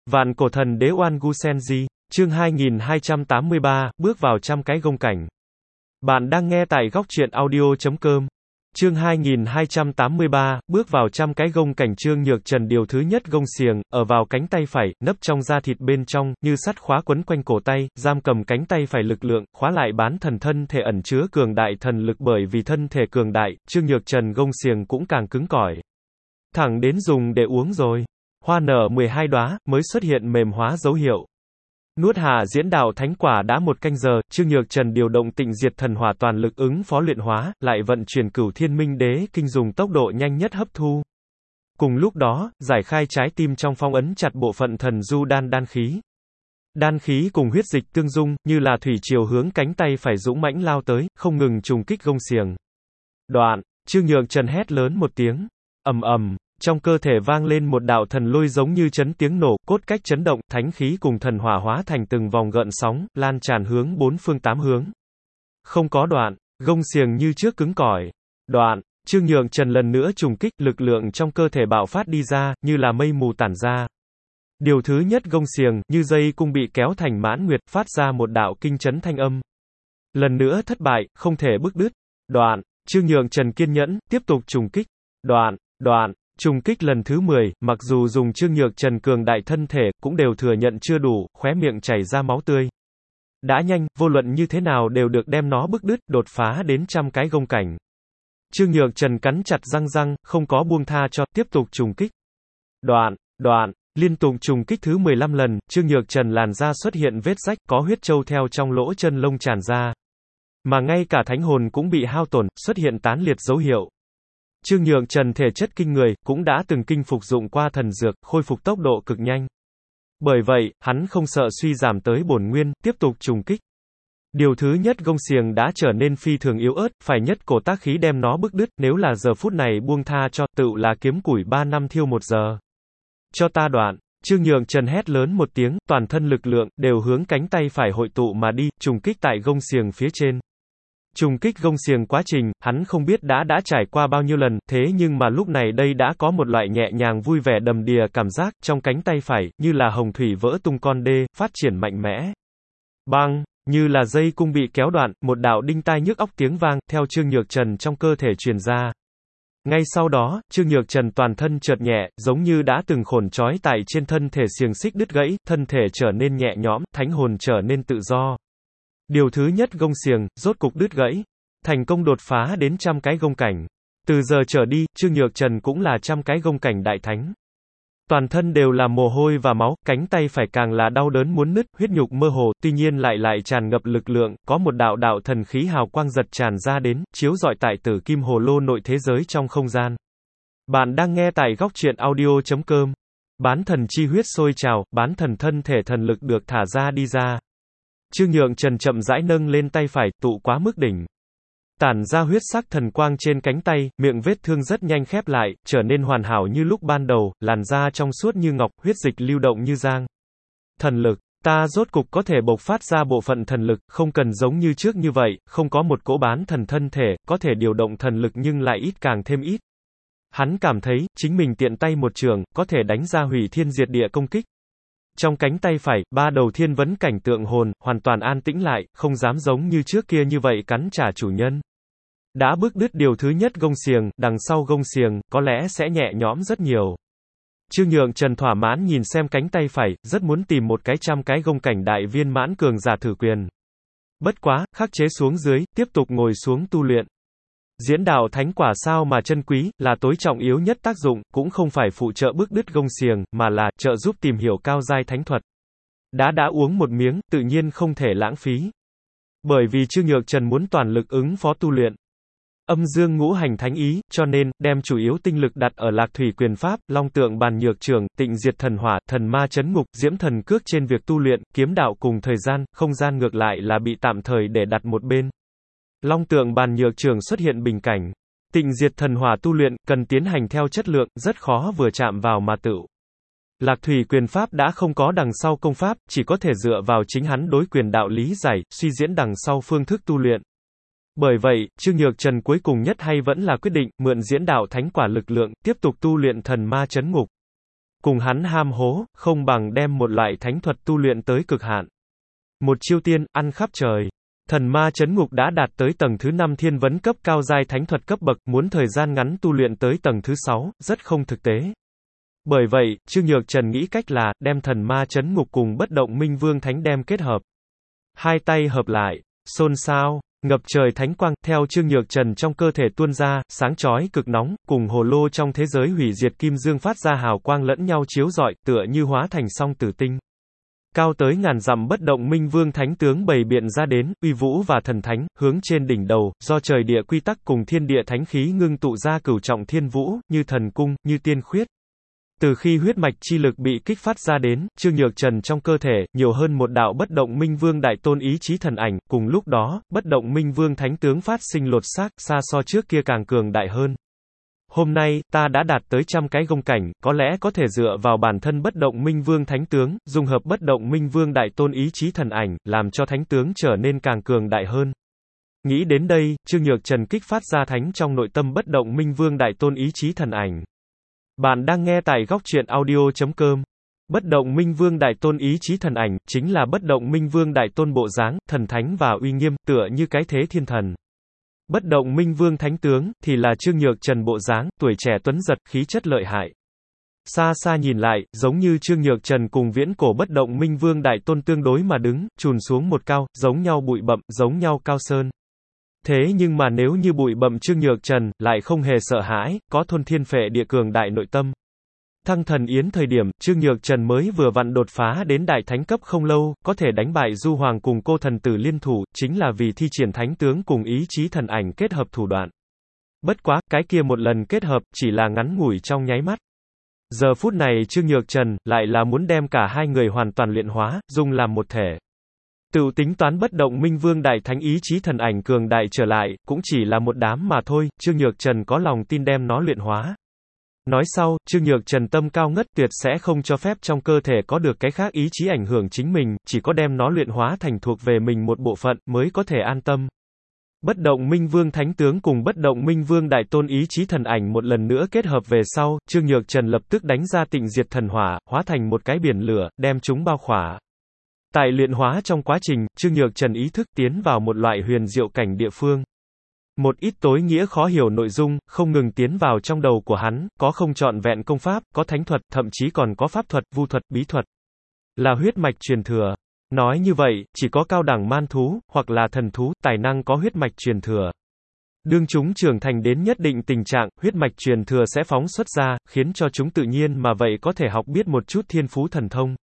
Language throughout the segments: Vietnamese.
Vạn cổ thần đế Oan Gu Senji, chương 2283, bước vào trăm cái gông cảnh. Bạn đang nghe tại góc truyện audio.com. Chương 2283, bước vào trăm cái gông cảnh. Trương Nhược Trần điều thứ nhất gông xiềng, ở vào cánh tay phải, nấp trong da thịt bên trong, như sắt khóa quấn quanh cổ tay, giam cầm cánh tay phải lực lượng, khóa lại bán thần thân thể ẩn chứa cường đại thần lực. Bởi vì thân thể cường đại, Trương Nhược Trần gông xiềng cũng càng cứng cỏi. Thẳng đến dùng để uống rồi. Hoa nở 12 đóa, mới xuất hiện mềm hóa dấu hiệu. Nuốt hạ diễn đạo thánh quả đã 1 canh giờ, Trương Nhược Trần điều động tịnh diệt thần hỏa toàn lực ứng phó luyện hóa, lại vận chuyển Cửu Thiên Minh Đế kinh dùng tốc độ nhanh nhất hấp thu. Cùng lúc đó, giải khai trái tim trong phong ấn chặt bộ phận thần du đan khí. Đan khí cùng huyết dịch tương dung, như là thủy triều hướng cánh tay phải dũng mãnh lao tới, không ngừng trùng kích gông xiềng. Đoạn, Trương Nhược Trần hét lớn một tiếng, ầm ầm. Trong cơ thể vang lên một đạo thần lôi giống như chấn tiếng nổ, cốt cách chấn động, thánh khí cùng thần hỏa hóa thành từng vòng gợn sóng, lan tràn hướng 4 phương 8 hướng. Không có đoạn, gông xiềng như trước cứng cỏi. Đoạn, Trương Nhược Trần lần nữa trùng kích, lực lượng trong cơ thể bạo phát đi ra, như là mây mù tản ra. Điều thứ nhất gông xiềng, như dây cung bị kéo thành mãn nguyệt, phát ra một đạo kinh chấn thanh âm. Lần nữa thất bại, không thể bứt đứt. Đoạn, Trương Nhược Trần kiên nhẫn, tiếp tục trùng kích. Đoạn. Trùng kích lần thứ 10, mặc dù dùng Trương Nhược Trần cường đại thân thể, cũng đều thừa nhận chưa đủ, khóe miệng chảy ra máu tươi. Đã nhanh, vô luận như thế nào đều được đem nó bứt đứt, đột phá đến trăm cái gông cảnh. Trương Nhược Trần cắn chặt răng, không có buông tha cho, tiếp tục trùng kích. Đoạn, liên tục trùng kích thứ 15 lần, Trương Nhược Trần làn da xuất hiện vết rách, có huyết châu theo trong lỗ chân lông tràn ra. Mà ngay cả thánh hồn cũng bị hao tổn, xuất hiện tán liệt dấu hiệu. Trương Nhược Trần thể chất kinh người, cũng đã từng kinh phục dụng qua thần dược, khôi phục tốc độ cực nhanh. Bởi vậy, hắn không sợ suy giảm tới bổn nguyên, tiếp tục trùng kích. Điều thứ nhất gông xiềng đã trở nên phi thường yếu ớt, phải nhất cổ tác khí đem nó bứt đứt, nếu là giờ phút này buông tha cho, tựu là kiếm củi 3 năm thiêu 1 giờ. Cho ta đoạn. Trương Nhược Trần hét lớn một tiếng, toàn thân lực lượng, đều hướng cánh tay phải hội tụ mà đi, trùng kích tại gông xiềng phía trên. Trùng kích gông xiềng quá trình, hắn không biết đã trải qua bao nhiêu lần, thế nhưng mà lúc này đây đã có một loại nhẹ nhàng vui vẻ đầm đìa cảm giác, trong cánh tay phải, như là hồng thủy vỡ tung con đê, phát triển mạnh mẽ. Bang, như là dây cung bị kéo đoạn, một đạo đinh tai nhức óc tiếng vang, theo Trương Nhược Trần trong cơ thể truyền ra. Ngay sau đó, Trương Nhược Trần toàn thân chợt nhẹ, giống như đã từng khổn trói tại trên thân thể xiềng xích đứt gãy, thân thể trở nên nhẹ nhõm, thánh hồn trở nên tự do. Điều thứ nhất gông xiềng, rốt cục đứt gãy. Thành công đột phá đến trăm cái gông cảnh. Từ giờ trở đi, Trương Nhược Trần cũng là trăm cái gông cảnh đại thánh. Toàn thân đều là mồ hôi và máu, cánh tay phải càng là đau đớn muốn nứt, huyết nhục mơ hồ, tuy nhiên lại tràn ngập lực lượng, có một đạo thần khí hào quang giật tràn ra đến, chiếu rọi tại Tử Kim Hồ Lô nội thế giới trong không gian. Bạn đang nghe tại góc truyện audio.com. Bán thần chi huyết sôi trào, bán thần thân thể thần lực được thả ra đi ra. Trương Nhược Trần chậm rãi nâng lên tay phải, tụ quá mức đỉnh. Tản ra huyết sắc thần quang trên cánh tay, miệng vết thương rất nhanh khép lại, trở nên hoàn hảo như lúc ban đầu, làn da trong suốt như ngọc, huyết dịch lưu động như giang. Thần lực, ta rốt cục có thể bộc phát ra bộ phận thần lực, không cần giống như trước như vậy, không có một cỗ bán thần thân thể, có thể điều động thần lực nhưng lại ít càng thêm ít. Hắn cảm thấy, chính mình tiện tay một trường, có thể đánh ra hủy thiên diệt địa công kích. Trong cánh tay phải, 3 đầu thiên vấn cảnh tượng hồn, hoàn toàn an tĩnh lại, không dám giống như trước kia như vậy cắn trả chủ nhân. Đã bước đứt điều thứ nhất gông xiềng, đằng sau gông xiềng, có lẽ sẽ nhẹ nhõm rất nhiều. Trương Nhược Trần thỏa mãn nhìn xem cánh tay phải, rất muốn tìm một cái trăm cái gông cảnh đại viên mãn cường giả thử quyền. Bất quá, khắc chế xuống dưới, tiếp tục ngồi xuống tu luyện. Diễn đạo thánh quả sao mà chân quý, là tối trọng yếu nhất tác dụng, cũng không phải phụ trợ bước đứt gông xiềng, mà là trợ giúp tìm hiểu cao giai thánh thuật. Đã uống một miếng, tự nhiên không thể lãng phí. Bởi vì Trương Nhược Trần muốn toàn lực ứng phó tu luyện. Âm dương ngũ hành thánh ý, cho nên, đem chủ yếu tinh lực đặt ở Lạc Thủy Quyền Pháp, Long Tượng Bàn Nhược Trường, Tịnh Diệt Thần Hỏa, Thần Ma Chấn Ngục, Diễm Thần Cước trên việc tu luyện, kiếm đạo cùng thời gian, không gian ngược lại là bị tạm thời để đặt một bên. Long Tượng Bàn Nhược Trường xuất hiện bình cảnh. Tịnh Diệt Thần Hỏa tu luyện, cần tiến hành theo chất lượng, rất khó vừa chạm vào mà tựu. Lạc Thủy Quyền Pháp đã không có đằng sau công pháp, chỉ có thể dựa vào chính hắn đối quyền đạo lý giải, suy diễn đằng sau phương thức tu luyện. Bởi vậy, Trương Nhược Trần cuối cùng nhất hay vẫn là quyết định, mượn diễn đạo thánh quả lực lượng, tiếp tục tu luyện thần ma chấn ngục. Cùng hắn ham hố, không bằng đem một loại thánh thuật tu luyện tới cực hạn. Một chiêu tiên, ăn khắp trời. Thần ma chấn ngục đã đạt tới tầng thứ 5 thiên vấn cấp cao giai thánh thuật cấp bậc, muốn thời gian ngắn tu luyện tới tầng thứ 6, rất không thực tế. Bởi vậy, Trương Nhược Trần nghĩ cách là, đem thần ma chấn ngục cùng bất động minh vương thánh đem kết hợp. Hai tay hợp lại, xôn xao, ngập trời thánh quang, theo Trương Nhược Trần trong cơ thể tuôn ra, sáng chói cực nóng, cùng hồ lô trong thế giới hủy diệt kim dương phát ra hào quang lẫn nhau chiếu rọi, tựa như hóa thành song tử tinh. Cao tới ngàn dặm bất động minh vương thánh tướng bày biện ra đến, uy vũ và thần thánh, hướng trên đỉnh đầu, do trời địa quy tắc cùng thiên địa thánh khí ngưng tụ ra cửu trọng thiên vũ, như thần cung, như tiên khuyết. Từ khi huyết mạch chi lực bị kích phát ra đến, Trương Nhược Trần trong cơ thể, nhiều hơn một đạo bất động minh vương đại tôn ý chí thần ảnh, cùng lúc đó, bất động minh vương thánh tướng phát sinh lột xác, xa so trước kia càng cường đại hơn. Hôm nay, ta đã đạt tới 100 cái gông cảnh, có lẽ có thể dựa vào bản thân bất động minh vương thánh tướng, dung hợp bất động minh vương đại tôn ý chí thần ảnh, làm cho thánh tướng trở nên càng cường đại hơn. Nghĩ đến đây, Trương Nhược Trần kích phát ra thánh trong nội tâm bất động minh vương đại tôn ý chí thần ảnh. Bạn đang nghe tại góc truyện audio.com. Bất động minh vương đại tôn ý chí thần ảnh, chính là bất động minh vương đại tôn bộ dáng, thần thánh và uy nghiêm, tựa như cái thế thiên thần. Bất động minh vương thánh tướng, thì là Trương Nhược Trần bộ dáng, tuổi trẻ tuấn giật, khí chất lợi hại. Xa xa nhìn lại, giống như Trương Nhược Trần cùng viễn cổ bất động minh vương đại tôn tương đối mà đứng, chùn xuống một cao, giống nhau bụi bậm, giống nhau cao sơn. Thế nhưng mà nếu như bụi bậm Trương Nhược Trần, lại không hề sợ hãi, có thôn thiên phệ địa cường đại nội tâm. Thăng thần yến thời điểm, Trương Nhược Trần mới vừa vặn đột phá đến đại thánh cấp không lâu, có thể đánh bại Du Hoàng cùng cô thần tử liên thủ, chính là vì thi triển thánh tướng cùng ý chí thần ảnh kết hợp thủ đoạn. Bất quá, cái kia một lần kết hợp, chỉ là ngắn ngủi trong nháy mắt. Giờ phút này Trương Nhược Trần, lại là muốn đem cả hai người hoàn toàn luyện hóa, dung làm một thể. Tự tính toán bất động minh vương đại thánh ý chí thần ảnh cường đại trở lại, cũng chỉ là một đám mà thôi, Trương Nhược Trần có lòng tin đem nó luyện hóa. Nói sau, Trương Nhược Trần tâm cao ngất tuyệt sẽ không cho phép trong cơ thể có được cái khác ý chí ảnh hưởng chính mình, chỉ có đem nó luyện hóa thành thuộc về mình một bộ phận, mới có thể an tâm. Bất động minh vương thánh tướng cùng bất động minh vương đại tôn ý chí thần ảnh một lần nữa kết hợp về sau, Trương Nhược Trần lập tức đánh ra tịnh diệt thần hỏa, hóa thành một cái biển lửa, đem chúng bao khỏa. Tại luyện hóa trong quá trình, Trương Nhược Trần ý thức tiến vào một loại huyền diệu cảnh địa phương. Một ít tối nghĩa khó hiểu nội dung, không ngừng tiến vào trong đầu của hắn, có không trọn vẹn công pháp, có thánh thuật, thậm chí còn có pháp thuật, vu thuật, bí thuật. Là huyết mạch truyền thừa. Nói như vậy, chỉ có cao đẳng man thú, hoặc là thần thú, tài năng có huyết mạch truyền thừa. Đương chúng trưởng thành đến nhất định tình trạng, huyết mạch truyền thừa sẽ phóng xuất ra, khiến cho chúng tự nhiên mà vậy có thể học biết một chút thiên phú thần thông.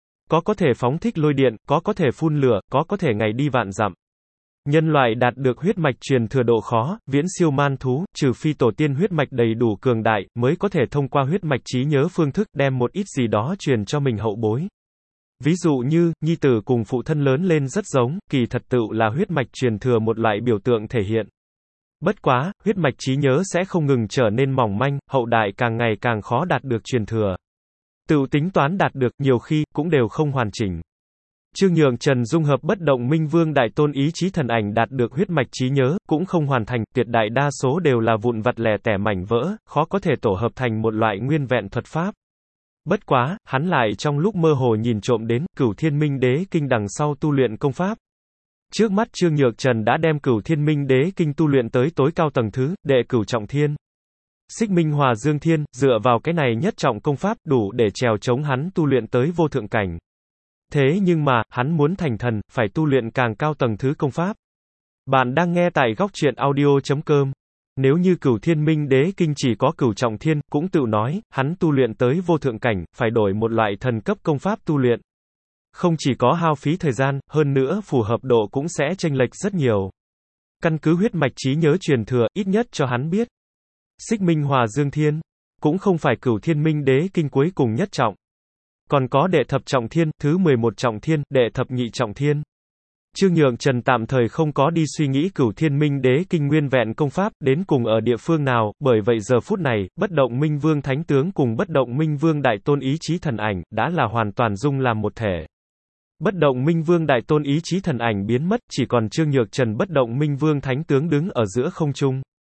Có thể phóng thích lôi điện, có thể phun lửa, có thể ngày đi vạn dặm. Nhân loại đạt được huyết mạch truyền thừa độ khó, viễn siêu man thú, trừ phi tổ tiên huyết mạch đầy đủ cường đại, mới có thể thông qua huyết mạch trí nhớ phương thức đem một ít gì đó truyền cho mình hậu bối. Ví dụ như, nhi tử cùng phụ thân lớn lên rất giống, kỳ thật tựu là huyết mạch truyền thừa một loại biểu tượng thể hiện. Bất quá, huyết mạch trí nhớ sẽ không ngừng trở nên mỏng manh, hậu đại càng ngày càng khó đạt được truyền thừa. Tự tính toán đạt được, nhiều khi, cũng đều không hoàn chỉnh. Trương Nhược Trần dung hợp bất động minh vương đại tôn ý chí thần ảnh đạt được huyết mạch trí nhớ, cũng không hoàn thành, tuyệt đại đa số đều là vụn vặt lẻ tẻ mảnh vỡ, khó có thể tổ hợp thành một loại nguyên vẹn thuật pháp. Bất quá, hắn lại trong lúc mơ hồ nhìn trộm đến, Cửu Thiên Minh Đế Kinh đằng sau tu luyện công pháp. Trước mắt Trương Nhược Trần đã đem Cửu Thiên Minh Đế Kinh tu luyện tới tối cao tầng thứ, đệ cửu trọng thiên. Xích Minh Hòa Dương Thiên, dựa vào cái này nhất trọng công pháp, đủ để trèo chống hắn tu luyện tới vô thượng cảnh. Thế nhưng mà, hắn muốn thành thần, phải tu luyện càng cao tầng thứ công pháp. Bạn đang nghe tại góc truyện audio.com. Nếu như Cửu Thiên Minh Đế Kinh chỉ có cửu trọng thiên, cũng tự nói, hắn tu luyện tới vô thượng cảnh, phải đổi một loại thần cấp công pháp tu luyện. Không chỉ có hao phí thời gian, hơn nữa phù hợp độ cũng sẽ chênh lệch rất nhiều. Căn cứ huyết mạch trí nhớ truyền thừa, ít nhất cho hắn biết. Xích Minh Hòa Dương Thiên, cũng không phải Cửu Thiên Minh Đế Kinh cuối cùng nhất trọng. Còn có đệ thập trọng thiên, thứ 11 trọng thiên, đệ thập nhị trọng thiên. Trương Nhược Trần tạm thời không có đi suy nghĩ Cửu Thiên Minh Đế Kinh nguyên vẹn công pháp, đến cùng ở địa phương nào, bởi vậy giờ phút này, bất động minh vương thánh tướng cùng bất động minh vương đại tôn ý chí thần ảnh, đã là hoàn toàn dung làm một thể. Bất động minh vương đại tôn ý chí thần ảnh biến mất, chỉ còn Trương Nhược Trần bất động minh vương thánh tướng đứng ở giữa không trung.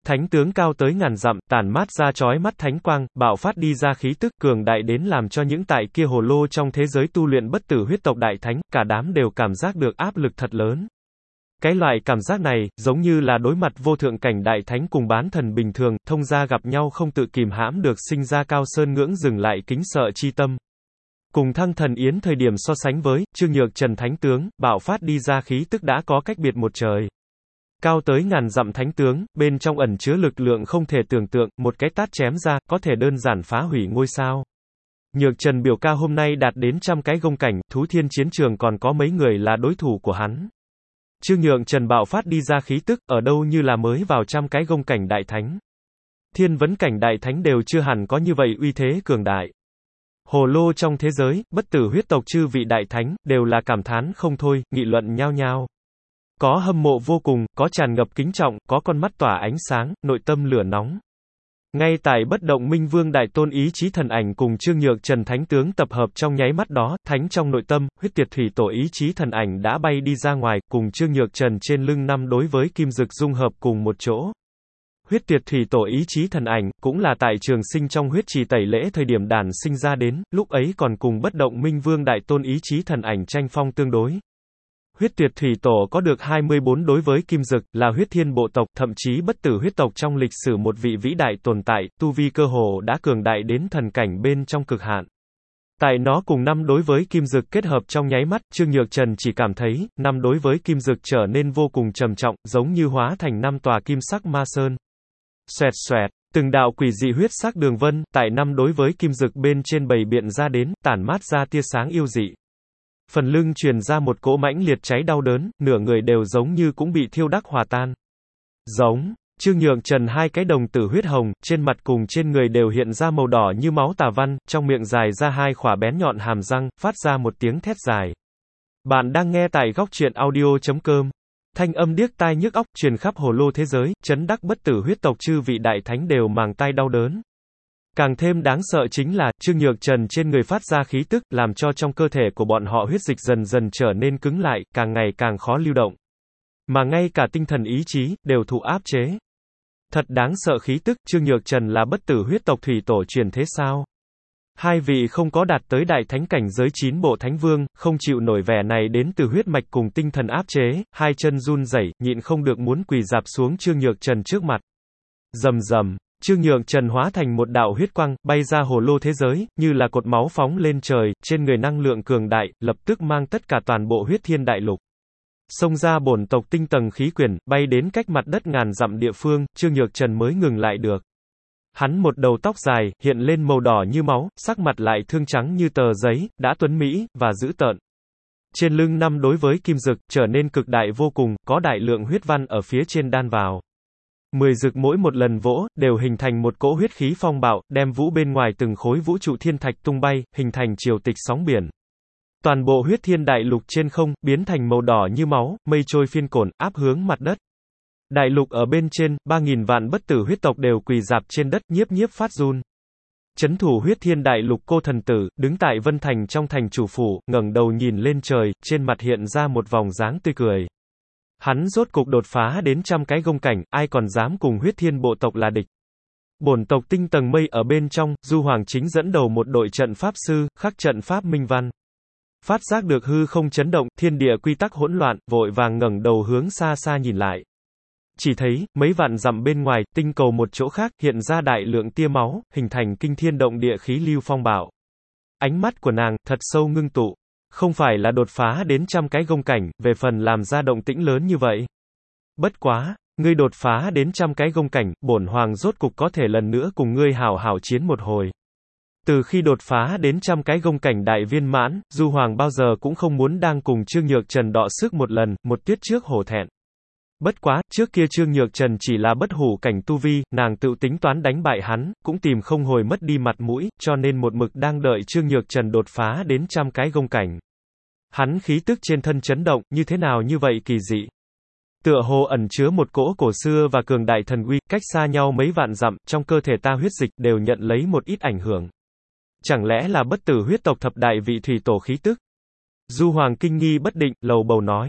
Thánh tướng cao tới ngàn dặm, tản mát ra chói mắt thánh quang, bạo phát đi ra khí tức cường đại đến làm cho những tại kia hồ lô trong thế giới tu luyện bất tử huyết tộc đại thánh, cả đám đều cảm giác được áp lực thật lớn. Cái loại cảm giác này, giống như là đối mặt vô thượng cảnh đại thánh cùng bán thần bình thường, thông gia gặp nhau không tự kìm hãm được sinh ra cao sơn ngưỡng dừng lại kính sợ chi tâm. Cùng Thăng Thần Yến thời điểm so sánh với, Trương Nhược Trần thánh tướng, bạo phát đi ra khí tức đã có cách biệt một trời. Cao tới ngàn dặm thánh tướng, bên trong ẩn chứa lực lượng không thể tưởng tượng, một cái tát chém ra, có thể đơn giản phá hủy ngôi sao. Nhược Trần biểu ca hôm nay đạt đến 100 cái gông cảnh, thú thiên chiến trường còn có mấy người là đối thủ của hắn. Trương Nhược Trần bạo phát đi ra khí tức, ở đâu như là mới vào 100 cái gông cảnh đại thánh. Thiên vấn cảnh đại thánh đều chưa hẳn có như vậy uy thế cường đại. Hồ lô trong thế giới, bất tử huyết tộc chư vị đại thánh, đều là cảm thán không thôi, nghị luận nhao nhao. Có hâm mộ vô cùng, có tràn ngập kính trọng, có con mắt tỏa ánh sáng, nội tâm lửa nóng. Ngay tại bất động minh vương đại tôn ý chí thần ảnh cùng Trương Nhược Trần thánh tướng tập hợp trong nháy mắt đó, thánh trong nội tâm, huyết tiệt thủy tổ ý chí thần ảnh đã bay đi ra ngoài, cùng Trương Nhược Trần trên lưng năm đối với kim dực dung hợp cùng một chỗ. Huyết tiệt thủy tổ ý chí thần ảnh, cũng là tại trường sinh trong huyết trì tẩy lễ thời điểm đản sinh ra đến, lúc ấy còn cùng bất động minh vương đại tôn ý chí thần ảnh tranh phong tương đối. Huyết tuyệt thủy tổ có được 24 đối với kim dực, là huyết thiên bộ tộc, thậm chí bất tử huyết tộc trong lịch sử một vị vĩ đại tồn tại, tu vi cơ hồ đã cường đại đến thần cảnh bên trong cực hạn. Tại nó cùng năm đối với kim dực kết hợp trong nháy mắt, Trương Nhược Trần chỉ cảm thấy, năm đối với kim dực trở nên vô cùng trầm trọng, giống như hóa thành năm tòa kim sắc ma sơn. Xoẹt xoẹt, từng đạo quỷ dị huyết sắc đường vân, tại năm đối với kim dực bên trên bày biện ra đến, tản mát ra tia sáng yêu dị. Phần lưng truyền ra một cỗ mãnh liệt cháy đau đớn, nửa người đều giống như cũng bị thiêu đắc hòa tan. Giống, Trương Nhược Trần hai cái đồng tử huyết hồng, trên mặt cùng trên người đều hiện ra màu đỏ như máu tà văn, trong miệng dài ra hai khỏa bén nhọn hàm răng, phát ra một tiếng thét dài. Bạn đang nghe tại góc truyện audio.com. Thanh âm điếc tai nhức óc, truyền khắp hồ lô thế giới, chấn đắc bất tử huyết tộc chư vị đại thánh đều màng tai đau đớn. Càng thêm đáng sợ chính là, Trương Nhược Trần trên người phát ra khí tức, làm cho trong cơ thể của bọn họ huyết dịch dần dần trở nên cứng lại, càng ngày càng khó lưu động. Mà ngay cả tinh thần ý chí, đều thụ áp chế. Thật đáng sợ khí tức, Trương Nhược Trần là bất tử huyết tộc thủy tổ truyền thế sao? Hai vị không có đạt tới đại thánh cảnh giới 9 bộ thánh vương, không chịu nổi vẻ này đến từ huyết mạch cùng tinh thần áp chế, hai chân run rẩy, nhịn không được muốn quỳ rạp xuống Trương Nhược Trần trước mặt. Rầm rầm. Trương Nhược Trần hóa thành một đạo huyết quang, bay ra hồ lô thế giới, như là cột máu phóng lên trời, trên người năng lượng cường đại, lập tức mang tất cả toàn bộ huyết thiên đại lục. Xông ra bổn tộc tinh tầng khí quyển, bay đến cách mặt đất ngàn dặm địa phương, Trương Nhược Trần mới ngừng lại được. Hắn một đầu tóc dài, hiện lên màu đỏ như máu, sắc mặt lại thương trắng như tờ giấy, đã tuấn mỹ, và dữ tợn. Trên lưng năm đối với kim dực, trở nên cực đại vô cùng, có đại lượng huyết văn ở phía trên đan vào. 10 dực mỗi một lần vỗ, đều hình thành một cỗ huyết khí phong bạo, đem vũ bên ngoài từng khối vũ trụ thiên thạch tung bay, hình thành triều tịch sóng biển. Toàn bộ huyết thiên đại lục trên không, biến thành màu đỏ như máu, mây trôi phiên cổn, áp hướng mặt đất. Đại lục ở bên trên, 3.000 vạn bất tử huyết tộc đều quỳ rạp trên đất, nhiếp nhiếp phát run. Chấn thủ huyết thiên đại lục cô thần tử, đứng tại Vân Thành trong thành chủ phủ, ngẩng đầu nhìn lên trời, trên mặt hiện ra một vòng dáng tươi cười. Hắn rốt cục đột phá đến 100 cái gông cảnh, ai còn dám cùng huyết thiên bộ tộc là địch. Bổn tộc tinh tầng mây ở bên trong, Du Hoàng chính dẫn đầu một đội trận pháp sư, khắc trận pháp minh văn. Phát giác được hư không chấn động, thiên địa quy tắc hỗn loạn, vội vàng ngẩng đầu hướng xa xa nhìn lại. Chỉ thấy, mấy vạn dặm bên ngoài, tinh cầu một chỗ khác, hiện ra đại lượng tia máu, hình thành kinh thiên động địa khí lưu phong bạo. Ánh mắt của nàng, thật sâu ngưng tụ. Không phải là đột phá đến 100 cái gông cảnh, về phần làm ra động tĩnh lớn như vậy. Bất quá, ngươi đột phá đến 100 cái gông cảnh, bổn hoàng rốt cục có thể lần nữa cùng ngươi hảo hảo chiến một hồi. Từ khi đột phá đến 100 cái gông cảnh đại viên mãn, Du Hoàng bao giờ cũng không muốn đang cùng Trương Nhược Trần đọ sức một lần, một tiết trước hổ thẹn. Bất quá, trước kia Trương Nhược Trần chỉ là bất hủ cảnh tu vi, nàng tự tính toán đánh bại hắn, cũng tìm không hồi mất đi mặt mũi, cho nên một mực đang đợi Trương Nhược Trần đột phá đến 100 cái gông cảnh. Hắn khí tức trên thân chấn động, như thế nào như vậy kỳ dị. Tựa hồ ẩn chứa một cỗ cổ xưa và cường đại thần uy, cách xa nhau mấy vạn dặm, trong cơ thể ta huyết dịch đều nhận lấy một ít ảnh hưởng. Chẳng lẽ là bất tử huyết tộc thập đại vị thủy tổ khí tức? Du Hoàng kinh nghi bất định, lầu bầu nói.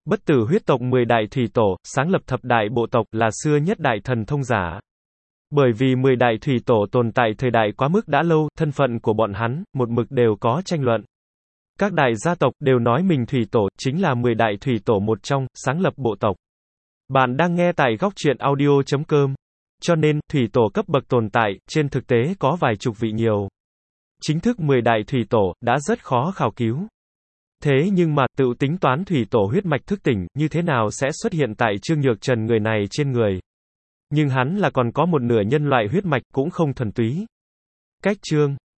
Bất tử huyết tộc 10 đại thủy tổ, sáng lập thập đại bộ tộc, là xưa nhất đại thần thông giả. Bởi vì 10 đại thủy tổ tồn tại thời đại quá mức đã lâu, thân phận của bọn hắn, một mực đều có tranh luận. Các đại gia tộc đều nói mình thủy tổ, chính là 10 đại thủy tổ một trong, sáng lập bộ tộc. Bạn đang nghe tại góc truyện audio.com. Cho nên, thủy tổ cấp bậc tồn tại, trên thực tế có vài chục vị nhiều. Chính thức 10 đại thủy tổ, đã rất khó khảo cứu. Thế nhưng mà, tự tính toán thủy tổ huyết mạch thức tỉnh, như thế nào sẽ xuất hiện tại Trương Nhược Trần người này trên người. Nhưng hắn là còn có một nửa nhân loại huyết mạch, cũng không thuần túy. Cách chương